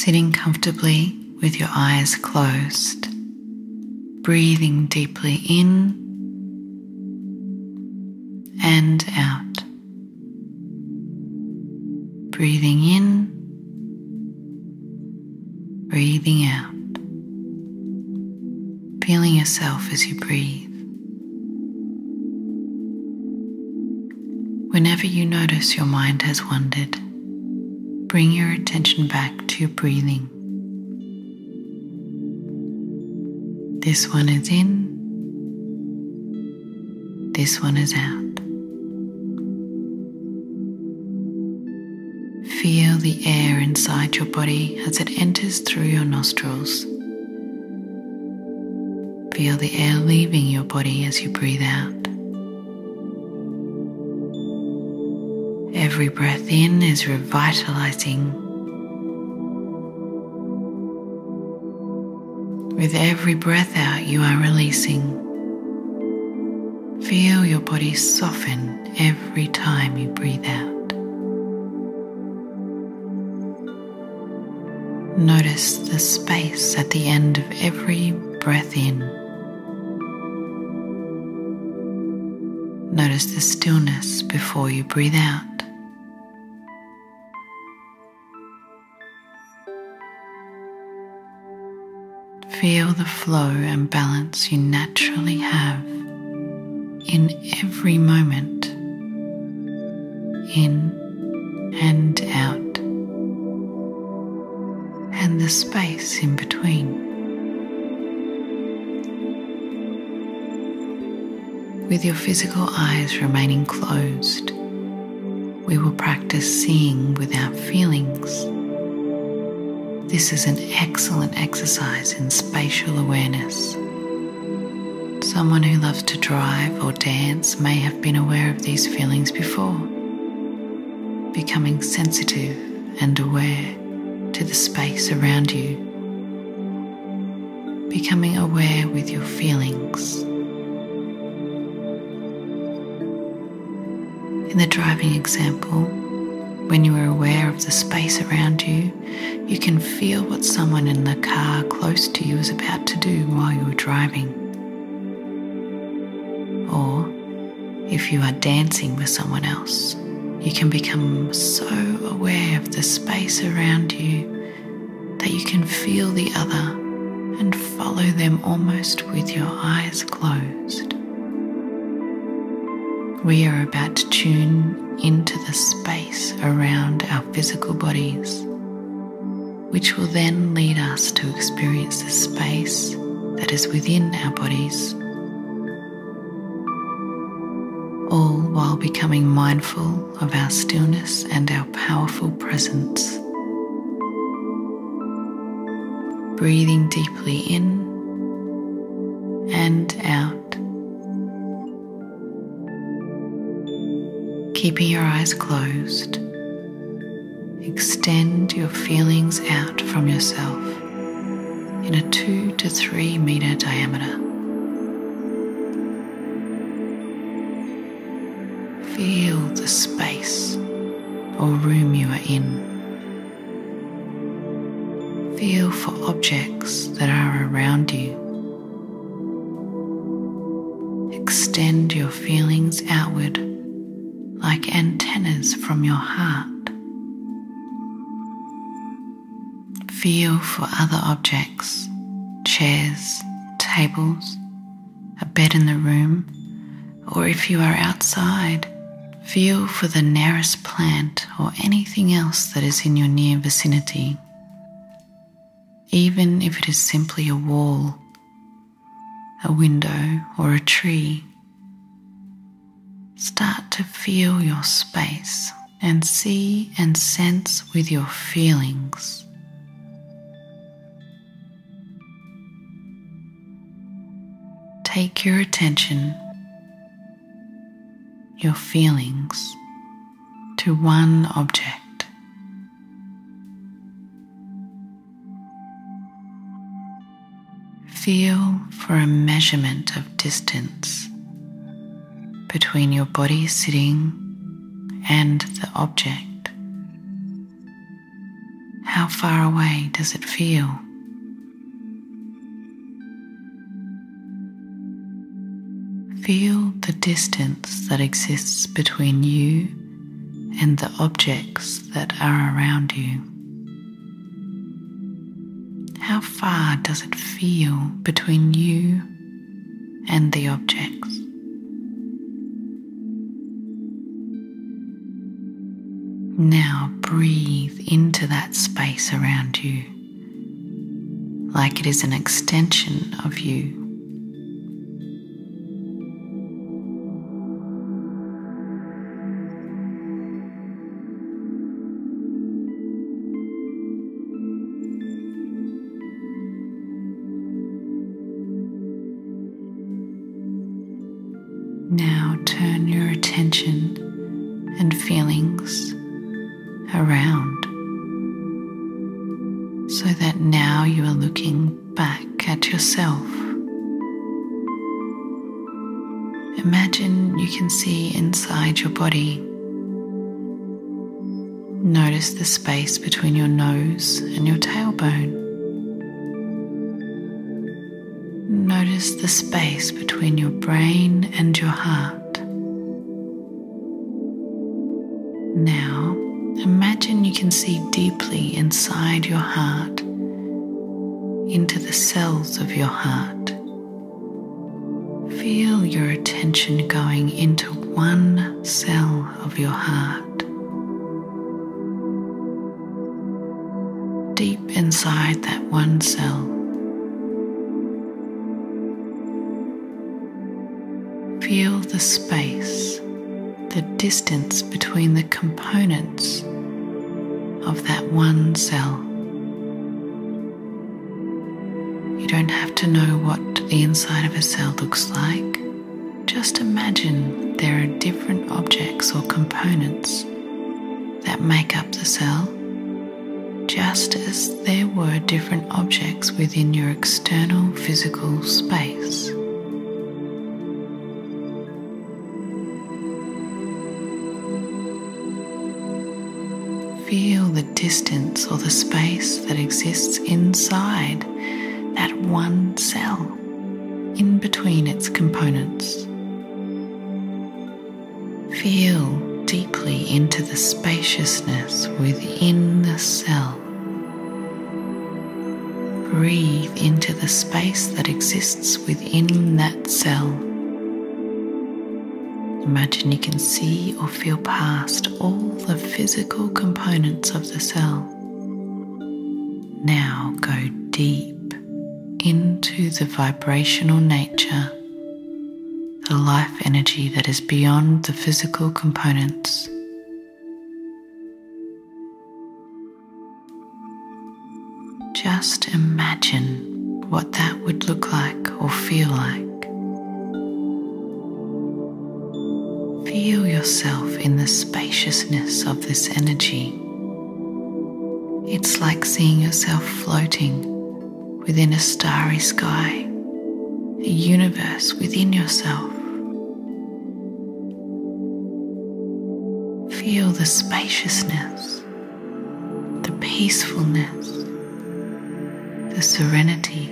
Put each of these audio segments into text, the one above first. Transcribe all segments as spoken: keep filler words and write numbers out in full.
Sitting comfortably with your eyes closed, breathing deeply in and out. Breathing in, breathing out. Feeling yourself as you breathe. Whenever you notice your mind has wandered, bring your attention back to your breathing. This one is in, this one is out. Feel the air inside your body as it enters through your nostrils. Feel the air leaving your body as you breathe out. Every breath in is revitalizing. With every breath out, you are releasing. Feel your body soften every time you breathe out. Notice the space at the end of every breath in. Notice the stillness before you breathe out. Feel the flow and balance you naturally have in every moment, in and out, and the space in between. With your physical eyes remaining closed, we will practice seeing without feelings. This is an excellent exercise in spatial awareness. Someone who loves to drive or dance may have been aware of these feelings before, becoming sensitive and aware to the space around you, becoming aware with your feelings. In the driving example, when you are aware of the space around you, you can feel what someone in the car close to you is about to do while you are driving. Or, if you are dancing with someone else, you can become so aware of the space around you that you can feel the other and follow them almost with your eyes closed. We are about to tune into the space around our physical bodies, which will then lead us to experience the space that is within our bodies, all while becoming mindful of our stillness and our powerful presence. Breathing deeply in and out. Keeping your eyes closed, extend your feelings out from yourself in a two to three meter diameter. Feel the space or room you are in. Feel for objects that are around you. Extend your feelings outward like antennas from your heart. Feel for other objects, chairs, tables, a bed in the room, or if you are outside, feel for the nearest plant or anything else that is in your near vicinity. Even if it is simply a wall, a window, or a tree, start to feel your space and see and sense with your feelings. Take your attention, your feelings, to one object. Feel for a measurement of distance between your body sitting and the object. How far away does it feel? Feel the distance that exists between you and the objects that are around you. How far does it feel between you and the objects? Now breathe into that space around you, like it is an extension of you. Now turn your attention and feelings around, so that now you are looking back at yourself. Imagine you can see inside your body. Notice the space between your nose and your tailbone. Notice the space between your brain and your heart. Now, imagine you can see deeply inside your heart, into the cells of your heart. Feel your attention going into one cell of your heart. Deep inside that one cell, feel the space, the distance between the components of that one cell. You don't have to know what the inside of a cell looks like. Just imagine there are different objects or components that make up the cell, just as there were different objects within your external physical space. Feel the distance or the space that exists inside that one cell, in between its components. Feel deeply into the spaciousness within the cell. Breathe into the space that exists within that cell. Imagine you can see or feel past all the physical components of the cell. Now go deep into the vibrational nature, the life energy that is beyond the physical components. Just imagine what that would look like or feel like. Feel yourself in the spaciousness of this energy. It's like seeing yourself floating within a starry sky, a universe within yourself. Feel the spaciousness, the peacefulness, the serenity.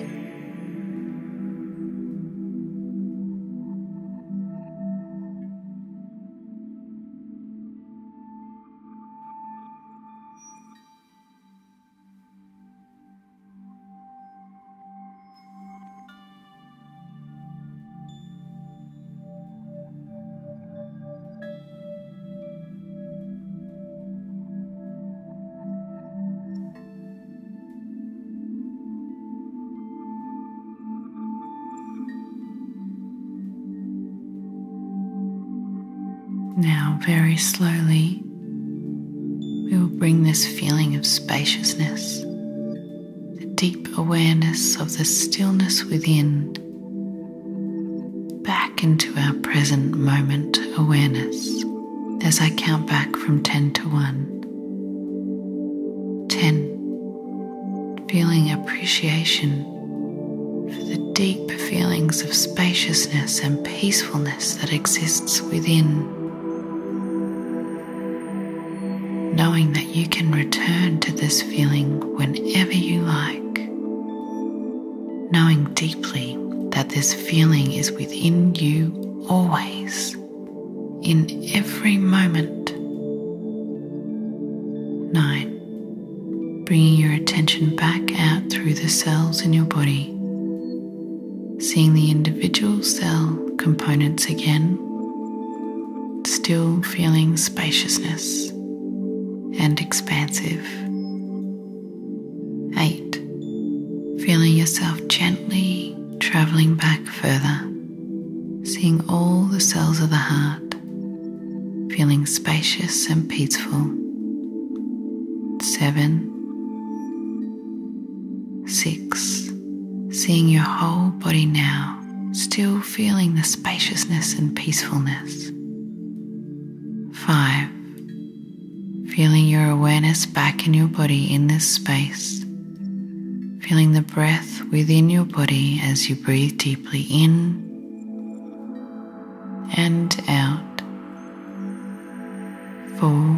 Now, very slowly, we will bring this feeling of spaciousness, the deep awareness of the stillness within, back into our present moment awareness as I count back from ten to one. ten. Feeling appreciation for the deep feelings of spaciousness and peacefulness that exists within. knowing that you can return to this feeling whenever you like, knowing deeply that this feeling is within you always, in every moment. Nine. Bringing your attention back out through the cells in your body, seeing the individual cell components again, still feeling spaciousness and expansive. Eight. Feeling yourself gently traveling back further, seeing all the cells of the heart, feeling spacious and peaceful. Seven. Six. Seeing your whole body now, still feeling the spaciousness and peacefulness. Five. Feeling your awareness back in your body in this space, feeling the breath within your body as you breathe deeply in and out. Four.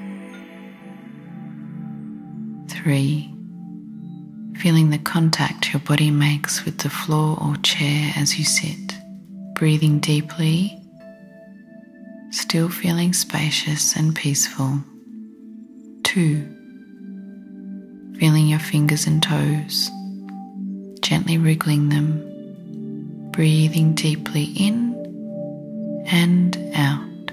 Three. Feeling the contact your body makes with the floor or chair as you sit, breathing deeply, still feeling spacious and peaceful. Two. Feeling your fingers and toes, gently wriggling them, breathing deeply in and out.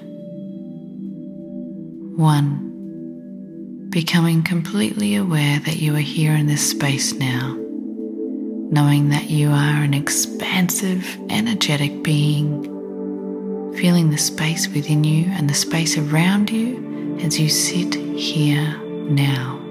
One. Becoming completely aware that you are here in this space now, knowing that you are an expansive, energetic being, feeling the space within you and the space around you as you sit here now.